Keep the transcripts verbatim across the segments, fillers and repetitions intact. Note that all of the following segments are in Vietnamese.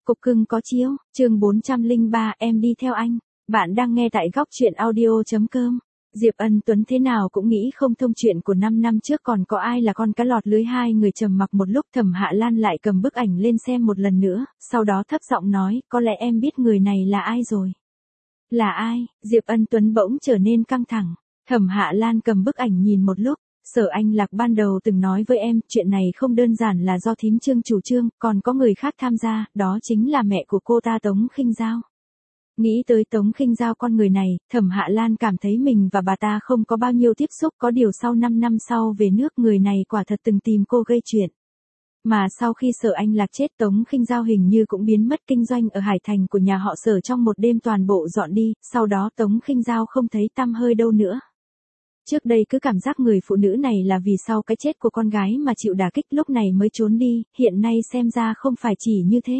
Cục cưng có chiếu, chương bốn trăm lẻ ba em đi theo anh. Bạn đang nghe tại góc truyện audio.com. Diệp Ân Tuấn thế nào cũng nghĩ không thông chuyện của năm năm trước còn có ai là con cá lọt lưới. Hai người trầm mặc một lúc, Thẩm Hạ Lan lại cầm bức ảnh lên xem một lần nữa, sau đó thấp giọng nói, có lẽ em biết người này là ai rồi. Là ai? Diệp Ân Tuấn bỗng trở nên căng thẳng. Thẩm Hạ Lan cầm bức ảnh nhìn một lúc. Sở Anh Lạc ban đầu từng nói với em, chuyện này không đơn giản là do thím Trương chủ trương, còn có người khác tham gia, đó chính là mẹ của cô ta Tống Khinh Giao. Nghĩ tới Tống Khinh Giao con người này, Thẩm Hạ Lan cảm thấy mình và bà ta không có bao nhiêu tiếp xúc, có điều sau năm năm sau về nước người này quả thật từng tìm cô gây chuyện. Mà sau khi Sở Anh Lạc chết, Tống Khinh Giao hình như cũng biến mất, kinh doanh ở Hải Thành của nhà họ Sở trong một đêm toàn bộ dọn đi, sau đó Tống Khinh Giao không thấy tăm hơi đâu nữa. Trước đây cứ cảm giác người phụ nữ này là vì sau cái chết của con gái mà chịu đả kích lúc này mới trốn đi, hiện nay xem ra không phải chỉ như thế.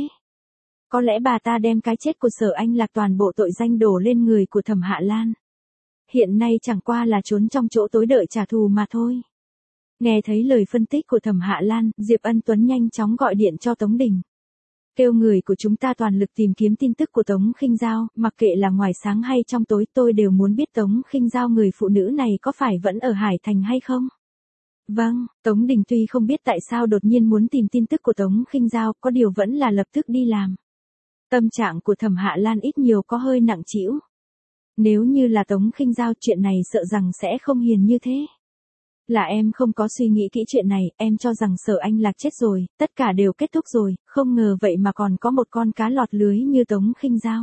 Có lẽ bà ta đem cái chết của Sở Anh Lạc toàn bộ tội danh đổ lên người của Thẩm Hạ Lan. Hiện nay chẳng qua là trốn trong chỗ tối đợi trả thù mà thôi. Nghe thấy lời phân tích của Thẩm Hạ Lan, Diệp Ân Tuấn nhanh chóng gọi điện cho Tống Đình. Kêu người của chúng ta toàn lực tìm kiếm tin tức của Tống Khinh Giao, mặc kệ là ngoài sáng hay trong tối, tôi đều muốn biết Tống Khinh Giao người phụ nữ này có phải vẫn ở Hải Thành hay không. Vâng, Tống Đình tuy không biết tại sao đột nhiên muốn tìm tin tức của Tống Khinh Giao, có điều vẫn là lập tức đi làm. Tâm trạng của Thẩm Hạ Lan ít nhiều có hơi nặng trĩu. Nếu như là Tống Khinh Giao, chuyện này sợ rằng sẽ không hiền như thế. Là em không có suy nghĩ kỹ chuyện này, em cho rằng Sở Anh Lạc chết rồi, tất cả đều kết thúc rồi, không ngờ vậy mà còn có một con cá lọt lưới như Tống Khinh Giao.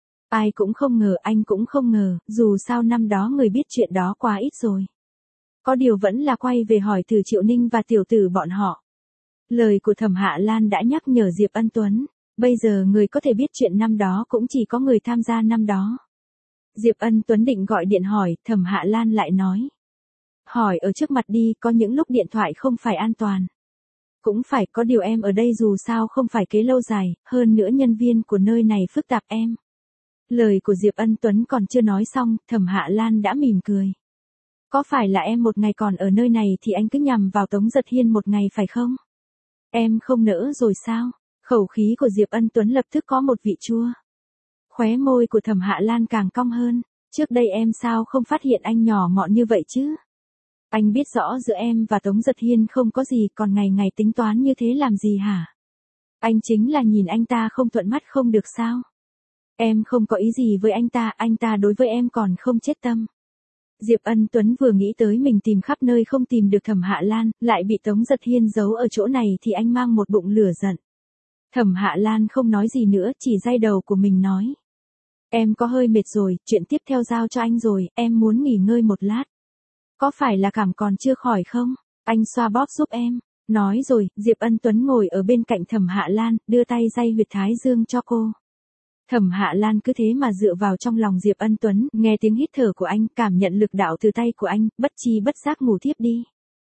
Ai cũng không ngờ, anh cũng không ngờ, dù sao năm đó người biết chuyện đó quá ít rồi. Có điều vẫn là quay về hỏi từ Triệu Ninh và tiểu tử bọn họ. Lời của Thẩm Hạ Lan đã nhắc nhở Diệp Ân Tuấn, bây giờ người có thể biết chuyện năm đó cũng chỉ có người tham gia năm đó. Diệp Ân Tuấn định gọi điện hỏi, Thẩm Hạ Lan lại nói. Hỏi ở trước mặt đi, có những lúc điện thoại không phải an toàn. Cũng phải, có điều em ở đây dù sao không phải kế lâu dài, hơn nữa nhân viên của nơi này phức tạp em. Lời của Diệp Ân Tuấn còn chưa nói xong, Thẩm Hạ Lan đã mỉm cười. Có phải là em một ngày còn ở nơi này thì anh cứ nhằm vào Tống Giật Hiên một ngày phải không? Em không nỡ rồi sao? Khẩu khí của Diệp Ân Tuấn lập tức có một vị chua. Khóe môi của Thẩm Hạ Lan càng cong hơn, trước đây em sao không phát hiện anh nhỏ mọn như vậy chứ? Anh biết rõ giữa em và Tống Giật Hiên không có gì, còn ngày ngày tính toán như thế làm gì hả? Anh chính là nhìn anh ta không thuận mắt không được sao? Em không có ý gì với anh ta, anh ta đối với em còn không chết tâm. Diệp Ân Tuấn vừa nghĩ tới mình tìm khắp nơi không tìm được Thẩm Hạ Lan, lại bị Tống Giật Hiên giấu ở chỗ này thì anh mang một bụng lửa giận. Thẩm Hạ Lan không nói gì nữa, chỉ day đầu của mình nói. Em có hơi mệt rồi, chuyện tiếp theo giao cho anh rồi, em muốn nghỉ ngơi một lát. Có phải là cảm còn chưa khỏi không? Anh xoa bóp giúp em. Nói rồi, Diệp Ân Tuấn ngồi ở bên cạnh Thẩm Hạ Lan, đưa tay day huyệt thái dương cho cô. Thẩm Hạ Lan cứ thế mà dựa vào trong lòng Diệp Ân Tuấn, nghe tiếng hít thở của anh, cảm nhận lực đạo từ tay của anh, bất chi bất giác ngủ thiếp đi.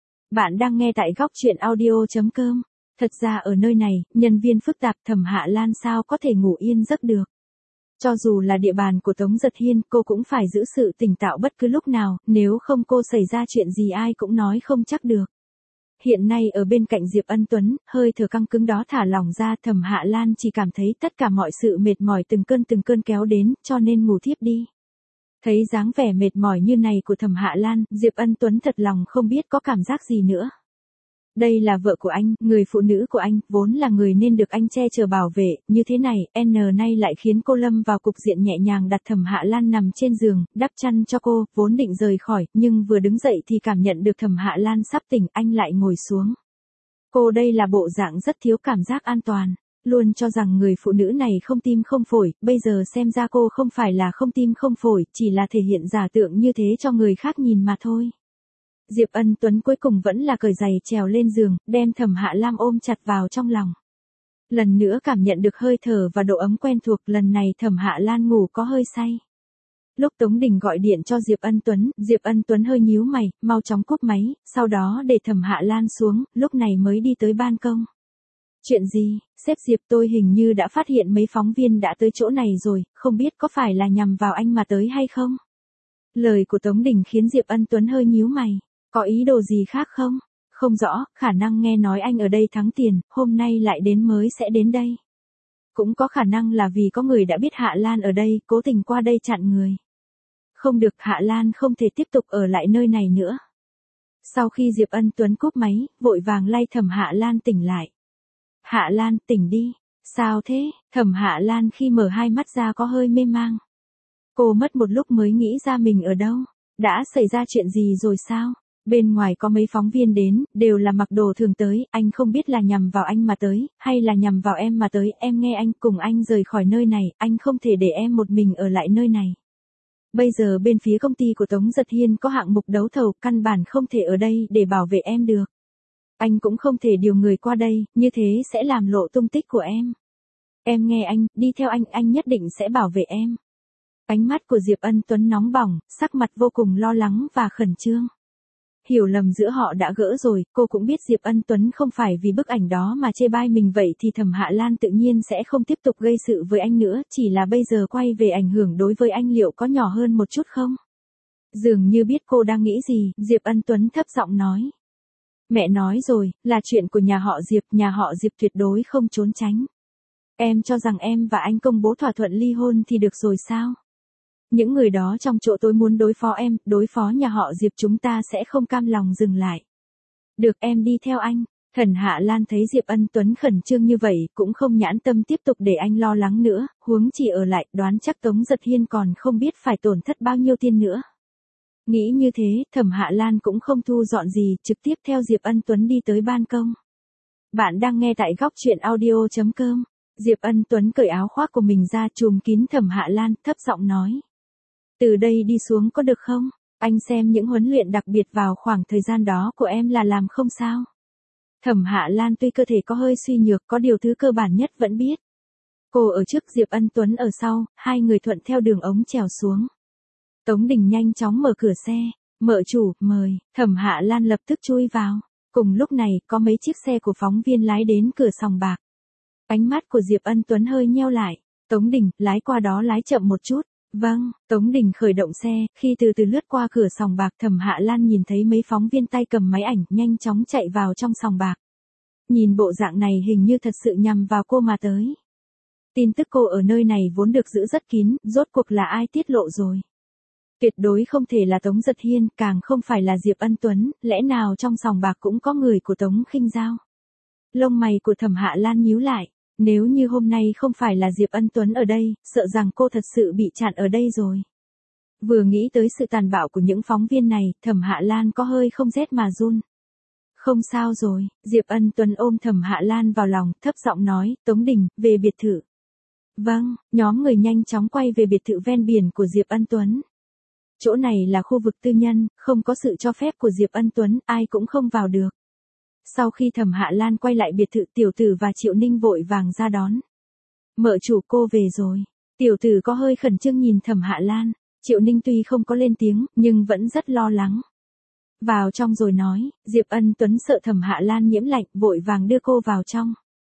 Bạn đang nghe tại góc truyện audio.com. Thật ra ở nơi này, nhân viên phức tạp, Thẩm Hạ Lan sao có thể ngủ yên giấc được. Cho dù là địa bàn của Tống Giật Hiên, cô cũng phải giữ sự tỉnh táo bất cứ lúc nào, nếu không cô xảy ra chuyện gì ai cũng nói không chắc được. Hiện nay ở bên cạnh Diệp Ân Tuấn, hơi thở căng cứng đó thả lỏng ra, Thẩm Hạ Lan chỉ cảm thấy tất cả mọi sự mệt mỏi từng cơn từng cơn kéo đến, cho nên ngủ thiếp đi. Thấy dáng vẻ mệt mỏi như này của Thẩm Hạ Lan, Diệp Ân Tuấn thật lòng không biết có cảm giác gì nữa. Đây là vợ của anh, người phụ nữ của anh, vốn là người nên được anh che chở bảo vệ, như thế này, N nay lại khiến cô lâm vào cục diện nhẹ nhàng đặt Thẩm Hạ Lan nằm trên giường, đắp chăn cho cô, vốn định rời khỏi, nhưng vừa đứng dậy thì cảm nhận được Thẩm Hạ Lan sắp tỉnh, anh lại ngồi xuống. Cô đây là bộ dạng rất thiếu cảm giác an toàn, luôn cho rằng người phụ nữ này không tim không phổi, bây giờ xem ra cô không phải là không tim không phổi, chỉ là thể hiện giả tượng như thế cho người khác nhìn mà thôi. Diệp Ân Tuấn cuối cùng vẫn là cởi giày trèo lên giường, đem Thẩm Hạ Lan ôm chặt vào trong lòng. Lần nữa cảm nhận được hơi thở và độ ấm quen thuộc, lần này Thẩm Hạ Lan ngủ có hơi say. Lúc Tống Đình gọi điện cho Diệp Ân Tuấn, Diệp Ân Tuấn hơi nhíu mày, mau chóng cúp máy, sau đó để Thẩm Hạ Lan xuống, lúc này mới đi tới ban công. Chuyện gì, sếp Diệp, tôi hình như đã phát hiện mấy phóng viên đã tới chỗ này rồi, không biết có phải là nhằm vào anh mà tới hay không? Lời của Tống Đình khiến Diệp Ân Tuấn hơi nhíu mày. Có ý đồ gì khác không? Không rõ, khả năng nghe nói anh ở đây thắng tiền, hôm nay lại đến mới sẽ đến đây. Cũng có khả năng là vì có người đã biết Hạ Lan ở đây, cố tình qua đây chặn người. Không được, Hạ Lan không thể tiếp tục ở lại nơi này nữa. Sau khi Diệp Ân Tuấn cúp máy, vội vàng lay Thẩm Hạ Lan tỉnh lại. Hạ Lan, tỉnh đi. Sao thế? Thẩm Hạ Lan khi mở hai mắt ra có hơi mê mang. Cô mất một lúc mới nghĩ ra mình ở đâu. Đã xảy ra chuyện gì rồi sao? Bên ngoài có mấy phóng viên đến, đều là mặc đồ thường tới, anh không biết là nhằm vào anh mà tới, hay là nhằm vào em mà tới, em nghe anh cùng anh rời khỏi nơi này, anh không thể để em một mình ở lại nơi này. Bây giờ bên phía công ty của Tống Giật Hiên có hạng mục đấu thầu, căn bản không thể ở đây để bảo vệ em được. Anh cũng không thể điều người qua đây, như thế sẽ làm lộ tung tích của em. Em nghe anh, đi theo anh, anh nhất định sẽ bảo vệ em. Ánh mắt của Diệp Ân Tuấn nóng bỏng, sắc mặt vô cùng lo lắng và khẩn trương. Hiểu lầm giữa họ đã gỡ rồi, cô cũng biết Diệp Ân Tuấn không phải vì bức ảnh đó mà chê bai mình, vậy thì Thẩm Hạ Lan tự nhiên sẽ không tiếp tục gây sự với anh nữa, chỉ là bây giờ quay về ảnh hưởng đối với anh liệu có nhỏ hơn một chút không? Dường như biết cô đang nghĩ gì, Diệp Ân Tuấn thấp giọng nói. Mẹ nói rồi, là chuyện của nhà họ Diệp, nhà họ Diệp tuyệt đối không trốn tránh. Em cho rằng em và anh công bố thỏa thuận ly hôn thì được rồi sao? Những người đó trong chỗ tối muốn đối phó em, đối phó nhà họ Diệp, chúng ta sẽ không cam lòng dừng lại. Được, em đi theo anh. Thẩm Hạ Lan thấy Diệp Ân Tuấn khẩn trương như vậy, cũng không nhãn tâm tiếp tục để anh lo lắng nữa, huống chỉ ở lại, đoán chắc Tống Giật Hiên còn không biết phải tổn thất bao nhiêu tiền nữa. Nghĩ như thế, Thẩm Hạ Lan cũng không thu dọn gì, trực tiếp theo Diệp Ân Tuấn đi tới ban công. Bạn đang nghe tại góc truyện audio chấm com. Diệp Ân Tuấn cởi áo khoác của mình ra, trùm kín Thẩm Hạ Lan, thấp giọng nói. Từ đây đi xuống có được không? Anh xem những huấn luyện đặc biệt vào khoảng thời gian đó của em là làm không sao? Thẩm Hạ Lan tuy cơ thể có hơi suy nhược, có điều thứ cơ bản nhất vẫn biết. Cô ở trước, Diệp Ân Tuấn ở sau, hai người thuận theo đường ống trèo xuống. Tống Đình nhanh chóng mở cửa xe. Mợ chủ, mời. Thẩm Hạ Lan lập tức chui vào. Cùng lúc này, có mấy chiếc xe của phóng viên lái đến cửa sòng bạc. Ánh mắt của Diệp Ân Tuấn hơi nheo lại. Tống Đình, lái qua đó lái chậm một chút. Vâng, Tống Đình khởi động xe, khi từ từ lướt qua cửa sòng bạc, Thẩm Hạ Lan nhìn thấy mấy phóng viên tay cầm máy ảnh, nhanh chóng chạy vào trong sòng bạc. Nhìn bộ dạng này hình như thật sự nhằm vào cô mà tới. Tin tức cô ở nơi này vốn được giữ rất kín, rốt cuộc là ai tiết lộ rồi? Tuyệt đối không thể là Tống Giật Hiên, càng không phải là Diệp Ân Tuấn, lẽ nào trong sòng bạc cũng có người của Tống Khinh Giao? Lông mày của Thẩm Hạ Lan nhíu lại. Nếu như hôm nay không phải là Diệp Ân Tuấn ở đây, sợ rằng cô thật sự bị chặn ở đây rồi. Vừa nghĩ tới sự tàn bạo của những phóng viên này, Thẩm Hạ Lan có hơi không rét mà run. Không sao rồi, Diệp Ân Tuấn ôm Thẩm Hạ Lan vào lòng, thấp giọng nói, Tống Đình, về biệt thự. Vâng, nhóm người nhanh chóng quay về biệt thự ven biển của Diệp Ân Tuấn. Chỗ này là khu vực tư nhân, không có sự cho phép của Diệp Ân Tuấn, ai cũng không vào được. Sau khi Thẩm Hạ Lan quay lại biệt thự, Tiểu Tử và Triệu Ninh vội vàng ra đón. Mợ chủ, cô về rồi. Tiểu Tử có hơi khẩn trương nhìn Thẩm Hạ Lan. Triệu Ninh tuy không có lên tiếng, nhưng vẫn rất lo lắng. Vào trong rồi nói, Diệp Ân Tuấn sợ Thẩm Hạ Lan nhiễm lạnh, vội vàng đưa cô vào trong.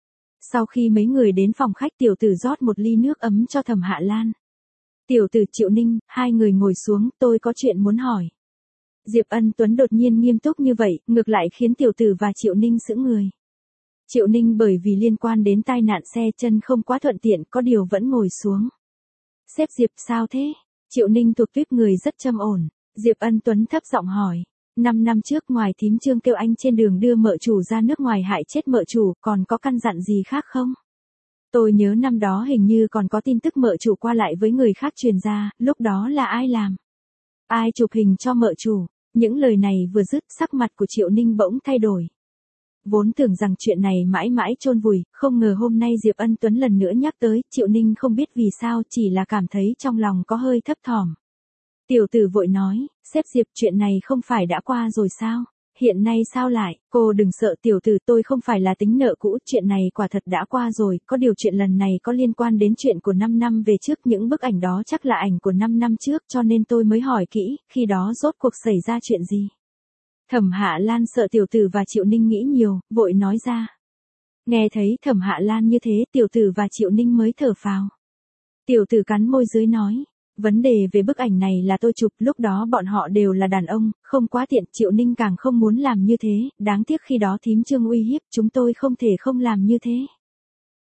Sau khi mấy người đến phòng khách, Tiểu Tử rót một ly nước ấm cho Thẩm Hạ Lan. Tiểu Tử, Triệu Ninh, hai người ngồi xuống, tôi có chuyện muốn hỏi. Diệp Ân Tuấn đột nhiên nghiêm túc như vậy, ngược lại khiến Tiểu Tử và Triệu Ninh sững người. Triệu Ninh bởi vì liên quan đến tai nạn xe chân không quá thuận tiện, có điều vẫn ngồi xuống. Sếp Diệp, sao thế? Triệu Ninh thuộc tuyếp người rất trầm ổn. Diệp Ân Tuấn thấp giọng hỏi. Năm năm trước ngoài thím Trương kêu anh trên đường đưa mợ chủ ra nước ngoài hại chết mợ chủ, còn có căn dặn gì khác không? Tôi nhớ năm đó hình như còn có tin tức mợ chủ qua lại với người khác truyền ra, lúc đó là ai làm? Ai chụp hình cho mợ chủ? Những lời này vừa dứt, sắc mặt của Triệu Ninh bỗng thay đổi. Vốn tưởng rằng chuyện này mãi mãi chôn vùi, không ngờ hôm nay Diệp Ân Tuấn lần nữa nhắc tới, Triệu Ninh không biết vì sao, chỉ là cảm thấy trong lòng có hơi thấp thỏm. Tiểu Tử vội nói, sếp Diệp, chuyện này không phải đã qua rồi sao? Hiện nay sao lại? Cô đừng sợ Tiểu Tử, tôi không phải là tính nợ cũ, chuyện này quả thật đã qua rồi, có điều chuyện lần này có liên quan đến chuyện của năm năm về trước, những bức ảnh đó chắc là ảnh của năm năm trước, cho nên tôi mới hỏi kỹ, khi đó rốt cuộc xảy ra chuyện gì? Thẩm Hạ Lan sợ Tiểu Tử và Triệu Ninh nghĩ nhiều, vội nói ra. Nghe thấy Thẩm Hạ Lan như thế, Tiểu Tử và Triệu Ninh mới thở phào. Tiểu Tử cắn môi dưới nói. Vấn đề về bức ảnh này là tôi chụp, lúc đó bọn họ đều là đàn ông, không quá tiện, Triệu Ninh càng không muốn làm như thế, đáng tiếc khi đó thím Trương uy hiếp, chúng tôi không thể không làm như thế.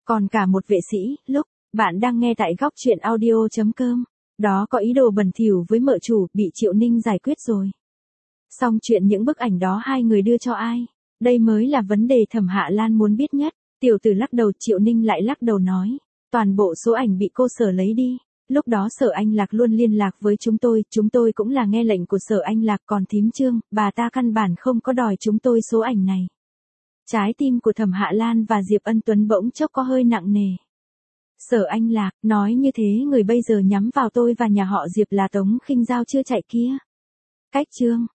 Còn cả một vệ sĩ, lúc bạn đang nghe tại góc chuyện audio.com. Đó có ý đồ bẩn thỉu với mợ chủ, bị Triệu Ninh giải quyết rồi. Xong chuyện những bức ảnh đó hai người đưa cho ai? Đây mới là vấn đề Thẩm Hạ Lan muốn biết nhất. Tiểu tử lắc đầu, Triệu Ninh lại lắc đầu nói. Toàn bộ số ảnh bị cô Sở lấy đi. Lúc đó Sở Anh Lạc luôn liên lạc với chúng tôi, chúng tôi cũng là nghe lệnh của Sở Anh Lạc, còn thím Trương, bà ta căn bản không có đòi chúng tôi số ảnh này. Trái tim của Thẩm Hạ Lan và Diệp Ân Tuấn bỗng chốc có hơi nặng nề. Sở Anh Lạc, nói như thế người bây giờ nhắm vào tôi và nhà họ Diệp là Tống Khinh Giao chưa chạy kia. Cách Trương,